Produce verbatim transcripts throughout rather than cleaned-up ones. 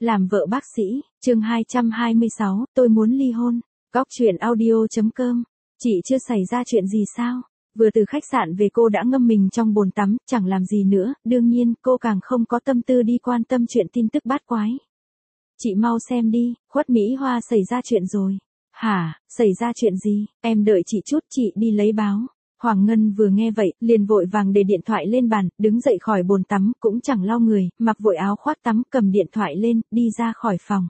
Làm vợ bác sĩ, chương hai trăm hai mươi sáu, tôi muốn ly hôn. Góc chuyện audio.com. Chị chưa xảy ra chuyện gì sao? Vừa từ khách sạn về cô đã ngâm mình trong bồn tắm, chẳng làm gì nữa, đương nhiên cô càng không có tâm tư đi quan tâm chuyện tin tức bát quái. Chị mau xem đi, Khuất Mỹ Hoa xảy ra chuyện rồi. Hả, xảy ra chuyện gì? Em đợi chị chút, chị đi lấy báo. Hoàng Ngân vừa nghe vậy, liền vội vàng để điện thoại lên bàn, đứng dậy khỏi bồn tắm, cũng chẳng lau người, mặc vội áo khoác tắm, cầm điện thoại lên, đi ra khỏi phòng.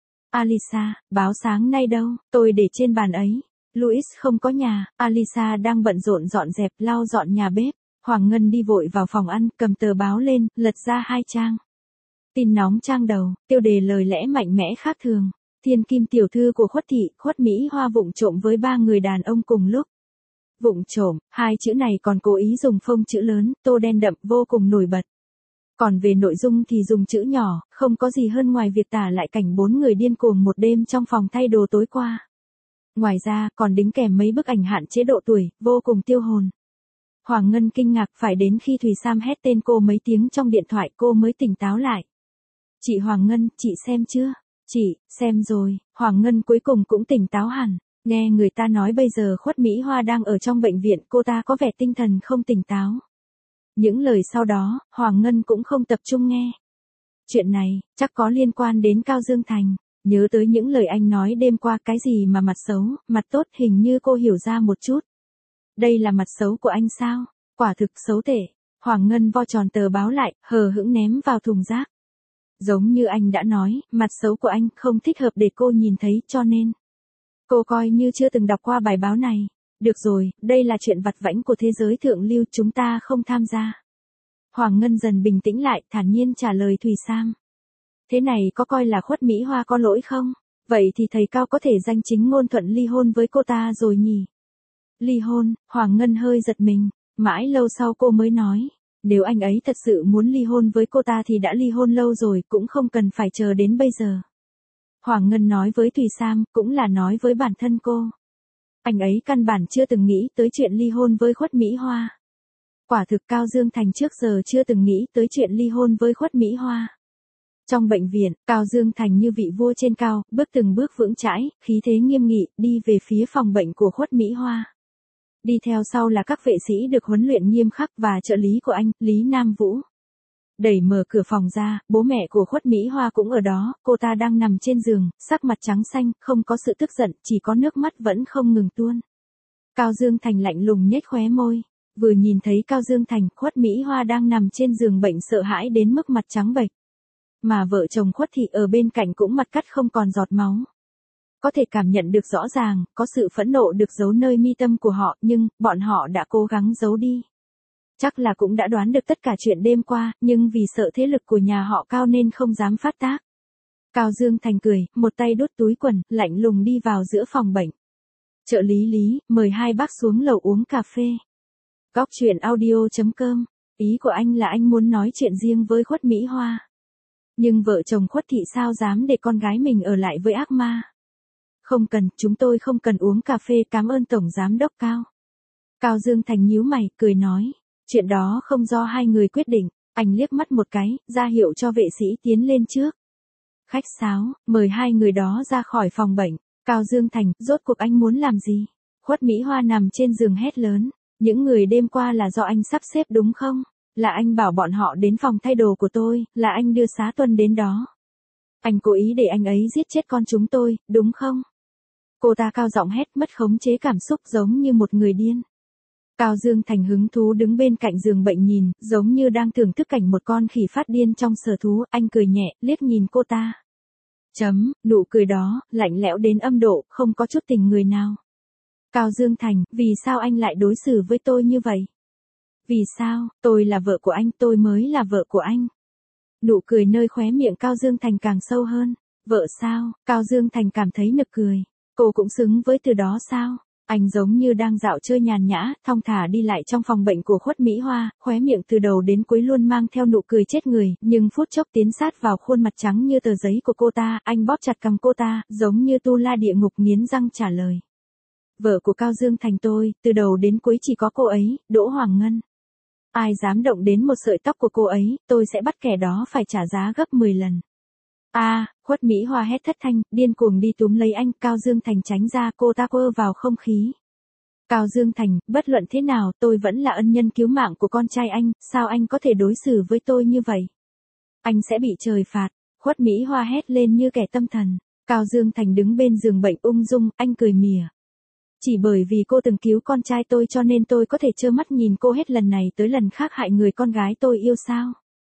Alisa, báo sáng nay đâu? Tôi để trên bàn ấy. Louis không có nhà, Alisa đang bận rộn dọn dẹp, lau dọn nhà bếp. Hoàng Ngân đi vội vào phòng ăn, cầm tờ báo lên, lật ra hai trang. Tin nóng trang đầu, tiêu đề lời lẽ mạnh mẽ khác thường. Thiên kim tiểu thư của Khuất thị, Khuất Mỹ Hoa vụng trộm với ba người đàn ông cùng lúc. Vụng trộm, hai chữ này còn cố ý dùng phông chữ lớn, tô đen đậm, vô cùng nổi bật. Còn về nội dung thì dùng chữ nhỏ, không có gì hơn ngoài việc tả lại cảnh bốn người điên cuồng một đêm trong phòng thay đồ tối qua. Ngoài ra, còn đính kèm mấy bức ảnh hạn chế độ tuổi, vô cùng tiêu hồn. Hoàng Ngân kinh ngạc, phải đến khi Thùy Sam hét tên cô mấy tiếng trong điện thoại cô mới tỉnh táo lại. Chị Hoàng Ngân, chị xem chưa? Chị, xem rồi. Hoàng Ngân cuối cùng cũng tỉnh táo hẳn. Nghe người ta nói bây giờ Khuất Mỹ Hoa đang ở trong bệnh viện, cô ta có vẻ tinh thần không tỉnh táo. Những lời sau đó, Hoàng Ngân cũng không tập trung nghe. Chuyện này, chắc có liên quan đến Cao Dương Thành. Nhớ tới những lời anh nói đêm qua, cái gì mà mặt xấu, mặt tốt, hình như cô hiểu ra một chút. Đây là mặt xấu của anh sao? Quả thực xấu tệ. Hoàng Ngân vo tròn tờ báo lại, hờ hững ném vào thùng rác. Giống như anh đã nói, mặt xấu của anh không thích hợp để cô nhìn thấy, cho nên cô coi như chưa từng đọc qua bài báo này. Được rồi, đây là chuyện vặt vãnh của thế giới thượng lưu, chúng ta không tham gia. Hoàng Ngân dần bình tĩnh lại, thản nhiên trả lời Thùy Sam. Thế này có coi là Khuất Mỹ Hoa có lỗi không? Vậy thì thầy Cao có thể danh chính ngôn thuận ly hôn với cô ta rồi nhỉ? Ly hôn, Hoàng Ngân hơi giật mình, mãi lâu sau cô mới nói. Nếu anh ấy thật sự muốn ly hôn với cô ta thì đã ly hôn lâu rồi, cũng không cần phải chờ đến bây giờ. Hoàng Ngân nói với Thùy Sam, cũng là nói với bản thân cô. Anh ấy căn bản chưa từng nghĩ tới chuyện ly hôn với Khuất Mỹ Hoa. Quả thực Cao Dương Thành trước giờ chưa từng nghĩ tới chuyện ly hôn với Khuất Mỹ Hoa. Trong bệnh viện, Cao Dương Thành như vị vua trên cao, bước từng bước vững chãi, khí thế nghiêm nghị, đi về phía phòng bệnh của Khuất Mỹ Hoa. Đi theo sau là các vệ sĩ được huấn luyện nghiêm khắc và trợ lý của anh, Lý Nam Vũ. Đẩy mở cửa phòng ra, bố mẹ của Khuất Mỹ Hoa cũng ở đó, cô ta đang nằm trên giường, sắc mặt trắng xanh, không có sự tức giận, chỉ có nước mắt vẫn không ngừng tuôn. Cao Dương Thành lạnh lùng nhếch khóe môi, vừa nhìn thấy Cao Dương Thành, Khuất Mỹ Hoa đang nằm trên giường bệnh sợ hãi đến mức mặt trắng bệch. Mà vợ chồng Khuất thị ở bên cạnh cũng mặt cắt không còn giọt máu. Có thể cảm nhận được rõ ràng, có sự phẫn nộ được giấu nơi mi tâm của họ, nhưng, bọn họ đã cố gắng giấu đi. Chắc là cũng đã đoán được tất cả chuyện đêm qua, nhưng vì sợ thế lực của nhà họ Cao nên không dám phát tác. Cao Dương Thành cười, một tay đút túi quần, lạnh lùng đi vào giữa phòng bệnh. Trợ lý Lý, mời hai bác xuống lầu uống cà phê. Góc chuyện audio.com. Ý của anh là anh muốn nói chuyện riêng với Khuất Mỹ Hoa. Nhưng vợ chồng Khuất thị sao dám để con gái mình ở lại với ác ma. Không cần, chúng tôi không cần uống cà phê, cảm ơn Tổng Giám đốc Cao. Cao Dương Thành nhíu mày, cười nói. Chuyện đó không do hai người quyết định. Anh liếc mắt một cái, ra hiệu cho vệ sĩ tiến lên trước. Khách sáo, mời hai người đó ra khỏi phòng bệnh. Cao Dương Thành, rốt cuộc anh muốn làm gì? Khuất Mỹ Hoa nằm trên giường hét lớn. Những người đêm qua là do anh sắp xếp đúng không? Là anh bảo bọn họ đến phòng thay đồ của tôi, là anh đưa Xá Tuân đến đó. Anh cố ý để anh ấy giết chết con chúng tôi, đúng không? Cô ta cao giọng hét, mất khống chế cảm xúc giống như một người điên. Cao Dương Thành hứng thú đứng bên cạnh giường bệnh nhìn, giống như đang thưởng thức cảnh một con khỉ phát điên trong sở thú, anh cười nhẹ, liếc nhìn cô ta. Chấm, nụ cười đó, lạnh lẽo đến âm độ, không có chút tình người nào. Cao Dương Thành, vì sao anh lại đối xử với tôi như vậy? Vì sao, tôi là vợ của anh, tôi mới là vợ của anh. Nụ cười nơi khóe miệng Cao Dương Thành càng sâu hơn. Vợ sao, Cao Dương Thành cảm thấy nực cười. Cô cũng xứng với từ đó sao? Anh giống như đang dạo chơi nhàn nhã, thong thả đi lại trong phòng bệnh của Khuất Mỹ Hoa, khóe miệng từ đầu đến cuối luôn mang theo nụ cười chết người, nhưng phút chốc tiến sát vào khuôn mặt trắng như tờ giấy của cô ta, anh bóp chặt cằm cô ta, giống như tu la địa ngục nghiến răng trả lời. Vợ của Cao Dương Thành tôi, từ đầu đến cuối chỉ có cô ấy, Đỗ Hoàng Ngân. Ai dám động đến một sợi tóc của cô ấy, tôi sẽ bắt kẻ đó phải trả giá gấp mười lần. A, Khuất Mỹ Hoa hét thất thanh, điên cuồng đi túm lấy anh, Cao Dương Thành tránh ra, cô ta quơ vào không khí. Cao Dương Thành, bất luận thế nào, tôi vẫn là ân nhân cứu mạng của con trai anh, sao anh có thể đối xử với tôi như vậy? Anh sẽ bị trời phạt. Khuất Mỹ Hoa hét lên như kẻ tâm thần. Cao Dương Thành đứng bên giường bệnh ung dung, anh cười mỉa. Chỉ bởi vì cô từng cứu con trai tôi cho nên tôi có thể trơ mắt nhìn cô hết lần này tới lần khác hại người con gái tôi yêu sao?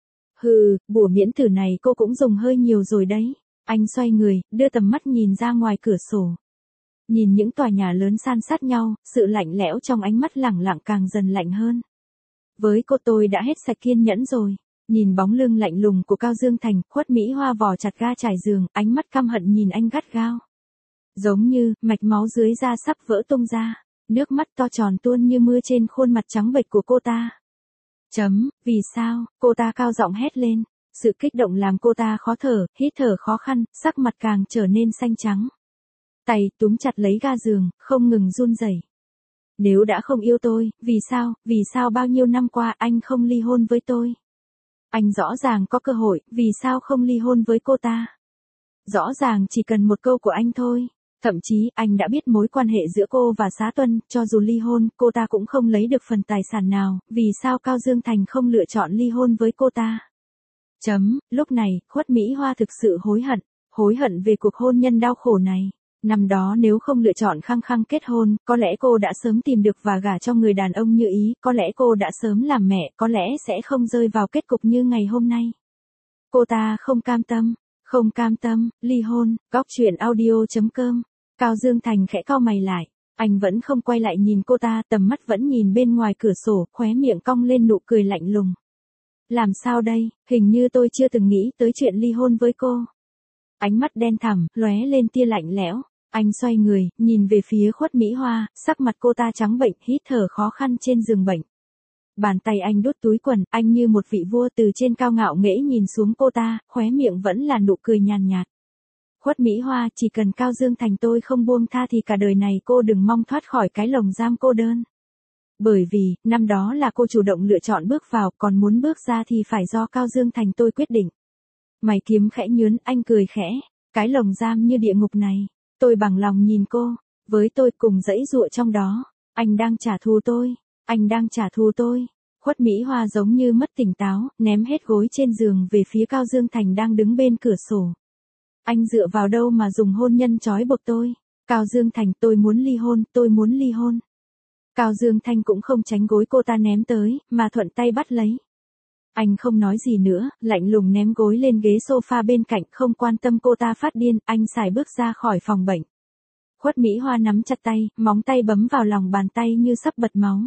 Hừ, bùa miễn tử này cô cũng dùng hơi nhiều rồi đấy. Anh xoay người, đưa tầm mắt nhìn ra ngoài cửa sổ. Nhìn những tòa nhà lớn san sát nhau, sự lạnh lẽo trong ánh mắt lẳng lặng càng dần lạnh hơn. Với cô tôi đã hết sạch kiên nhẫn rồi. Nhìn bóng lưng lạnh lùng của Cao Dương Thành, Khuất Mỹ Hoa vò chặt ga trải giường, ánh mắt căm hận nhìn anh gắt gao. Giống như, mạch máu dưới da sắp vỡ tung ra. Nước mắt to tròn tuôn như mưa trên khuôn mặt trắng bệch của cô ta. Chấm, vì sao, cô ta cao giọng hét lên. Sự kích động làm cô ta khó thở, hít thở khó khăn, sắc mặt càng trở nên xanh trắng. Tay túm chặt lấy ga giường, không ngừng run rẩy. Nếu đã không yêu tôi, vì sao, vì sao bao nhiêu năm qua anh không ly hôn với tôi? Anh rõ ràng có cơ hội, vì sao không ly hôn với cô ta? Rõ ràng chỉ cần một câu của anh thôi. Thậm chí, anh đã biết mối quan hệ giữa cô và Xá Tuân, cho dù ly hôn, cô ta cũng không lấy được phần tài sản nào, vì sao Cao Dương Thành không lựa chọn ly hôn với cô ta? Chấm, lúc này, Khuất Mỹ Hoa thực sự hối hận, hối hận về cuộc hôn nhân đau khổ này. Năm đó nếu không lựa chọn khăng khăng kết hôn, có lẽ cô đã sớm tìm được và gả cho người đàn ông như ý, có lẽ cô đã sớm làm mẹ, có lẽ sẽ không rơi vào kết cục như ngày hôm nay. Cô ta không cam tâm, không cam tâm, ly hôn, góc truyện audio chấm com. Cao Dương Thành khẽ cau mày lại, anh vẫn không quay lại nhìn cô ta, tầm mắt vẫn nhìn bên ngoài cửa sổ, khóe miệng cong lên nụ cười lạnh lùng. Làm sao đây, hình như tôi chưa từng nghĩ tới chuyện ly hôn với cô. Ánh mắt đen thẳm, lóe lên tia lạnh lẽo. Anh xoay người, nhìn về phía Khuất Mỹ Hoa, sắc mặt cô ta trắng bệch, hít thở khó khăn trên giường bệnh. Bàn tay anh đút túi quần, anh như một vị vua từ trên cao ngạo nghễ nhìn xuống cô ta, khóe miệng vẫn là nụ cười nhàn nhạt. Khuất Mỹ Hoa, chỉ cần Cao Dương Thành tôi không buông tha thì cả đời này cô đừng mong thoát khỏi cái lồng giam cô đơn. Bởi vì, năm đó là cô chủ động lựa chọn bước vào, còn muốn bước ra thì phải do Cao Dương Thành tôi quyết định. Mày kiếm khẽ nhướn, anh cười khẽ, cái lồng giam như địa ngục này. Tôi bằng lòng nhìn cô, với tôi cùng dãy dụa trong đó. Anh đang trả thù tôi, anh đang trả thù tôi. Khuất Mỹ Hoa giống như mất tỉnh táo, ném hết gối trên giường về phía Cao Dương Thành đang đứng bên cửa sổ. Anh dựa vào đâu mà dùng hôn nhân trói buộc tôi? Cao Dương Thành, tôi muốn ly hôn, tôi muốn ly hôn. Cao Dương Thành cũng không tránh gối cô ta ném tới, mà thuận tay bắt lấy. Anh không nói gì nữa, lạnh lùng ném gối lên ghế sofa bên cạnh, không quan tâm cô ta phát điên, anh xài bước ra khỏi phòng bệnh. Khuất Mỹ Hoa nắm chặt tay, móng tay bấm vào lòng bàn tay như sắp bật máu.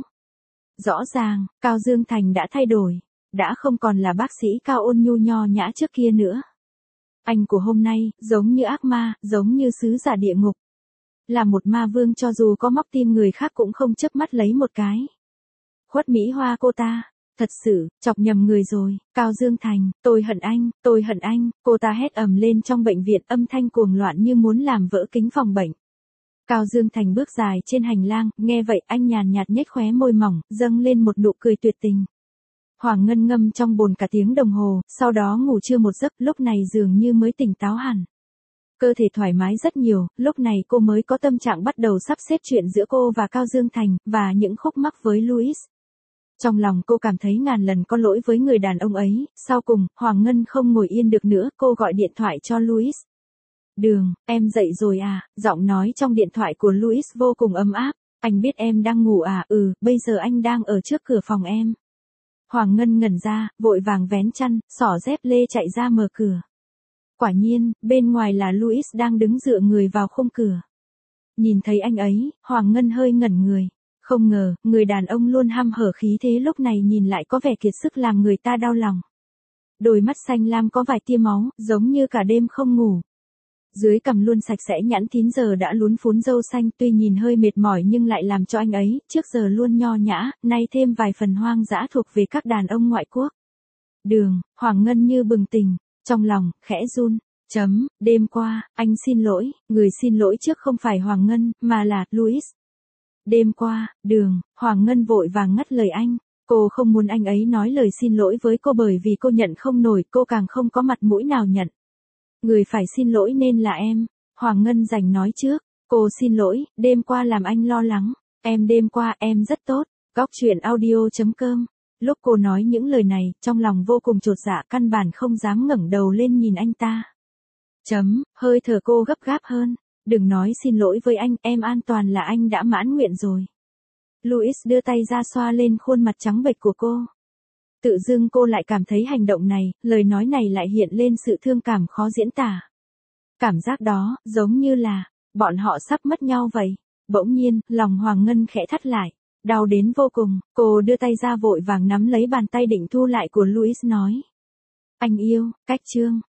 Rõ ràng, Cao Dương Thành đã thay đổi, đã không còn là bác sĩ Cao ôn nhu nho nhã trước kia nữa. Anh của hôm nay, giống như ác ma, giống như sứ giả địa ngục. Là một ma vương cho dù có móc tim người khác cũng không chớp mắt lấy một cái. Khuất Mỹ Hoa cô ta. Thật sự, chọc nhầm người rồi, Cao Dương Thành, tôi hận anh, tôi hận anh, cô ta hét ầm lên trong bệnh viện, âm thanh cuồng loạn như muốn làm vỡ kính phòng bệnh. Cao Dương Thành bước dài trên hành lang, nghe vậy anh nhàn nhạt nhếch khóe môi mỏng, dâng lên một nụ cười tuyệt tình. Hoàng Ngân ngâm trong bồn cả tiếng đồng hồ, sau đó ngủ trưa một giấc, lúc này dường như mới tỉnh táo hẳn. Cơ thể thoải mái rất nhiều, lúc này cô mới có tâm trạng bắt đầu sắp xếp chuyện giữa cô và Cao Dương Thành, và những khúc mắc với Louis. Trong lòng cô cảm thấy ngàn lần có lỗi với người đàn ông ấy, sau cùng, Hoàng Ngân không ngồi yên được nữa, cô gọi điện thoại cho Louis. Đường, em dậy rồi à, giọng nói trong điện thoại của Louis vô cùng ấm áp, anh biết em đang ngủ à, ừ, bây giờ anh đang ở trước cửa phòng em. Hoàng Ngân ngẩn ra, vội vàng vén chăn, xỏ dép lê chạy ra mở cửa. Quả nhiên, bên ngoài là Louis đang đứng dựa người vào khung cửa. Nhìn thấy anh ấy, Hoàng Ngân hơi ngẩn người. Không ngờ, người đàn ông luôn hăm hở khí thế lúc này nhìn lại có vẻ kiệt sức làm người ta đau lòng. Đôi mắt xanh lam có vài tia máu, giống như cả đêm không ngủ. Dưới cằm luôn sạch sẽ nhẵn thín giờ đã lún phún râu xanh, tuy nhìn hơi mệt mỏi nhưng lại làm cho anh ấy, trước giờ luôn nho nhã, nay thêm vài phần hoang dã thuộc về các đàn ông ngoại quốc. Đường, Hoàng Ngân như bừng tỉnh, trong lòng, khẽ run. Chấm, đêm qua, anh xin lỗi, người xin lỗi trước không phải Hoàng Ngân, mà là Louis. Đêm qua, Đường, Hoàng Ngân vội vàng ngắt lời anh. Cô không muốn anh ấy nói lời xin lỗi với cô bởi vì cô nhận không nổi, cô càng không có mặt mũi nào nhận. Người phải xin lỗi nên là em. Hoàng Ngân Dành nói trước. Cô xin lỗi, đêm qua làm anh lo lắng. Em đêm qua em rất tốt. Góc chuyện audio.com. Lúc cô nói những lời này, trong lòng vô cùng chột dạ, căn bản không dám ngẩng đầu lên nhìn anh ta. Chấm, hơi thở cô gấp gáp hơn. Đừng nói xin lỗi với anh, em an toàn là anh đã mãn nguyện rồi. Louis đưa tay ra xoa lên khuôn mặt trắng bệch của cô. Tự dưng cô lại cảm thấy hành động này, lời nói này lại hiện lên sự thương cảm khó diễn tả. Cảm giác đó, giống như là, bọn họ sắp mất nhau vậy. Bỗng nhiên, lòng Hoàng Ngân khẽ thắt lại. Đau đến vô cùng, cô đưa tay ra vội vàng nắm lấy bàn tay định thu lại của Louis nói. Anh yêu, cách chương.